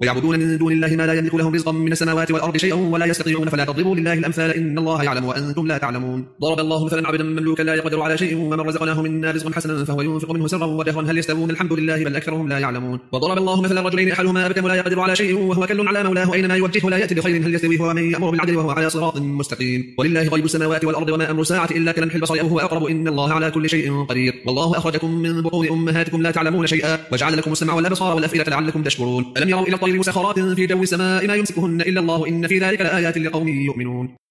ويعبدون من دون الله ما لا يملك لهم رزقا من السماوات والأرض شيئا ولا يستطيعون فلا تضربوا لله الأمثال إن الله يعلم وأنتم لا تعلمون. ضرب الله مثلا عبدا مملوكا لا يقدر على شيء ومن رزقناه منا رزقا حسنا فهو ينفق منه سرا وجهرا هل يستوون الحمد لله بل أكثرهم لا يعلمون. وضرب الله مثلا رجلين أحدهما أبكم ولا يقدر على شيء وهو كل على مولاه أينما يوجهه لا يأتي بخير هل يستوي هو من يأمر بالعدل وهو على صراط مستقيم. ولله غيب السماوات والأرض وما أمر الساعة إلا كلمح البصر أو هو أقرب إن الله على كل شيء قدير. والله أخرجكم من بطون أمهاتكم لا تعلمون شيئا وجعل لكم السمع والأبصار والأفئدة لعلكم تشكرون. ألم يروا إلى الطير مسخرات في جو السماء ما يمسكهن إلا الله إن في ذلك لآيات لقوم يؤمنون.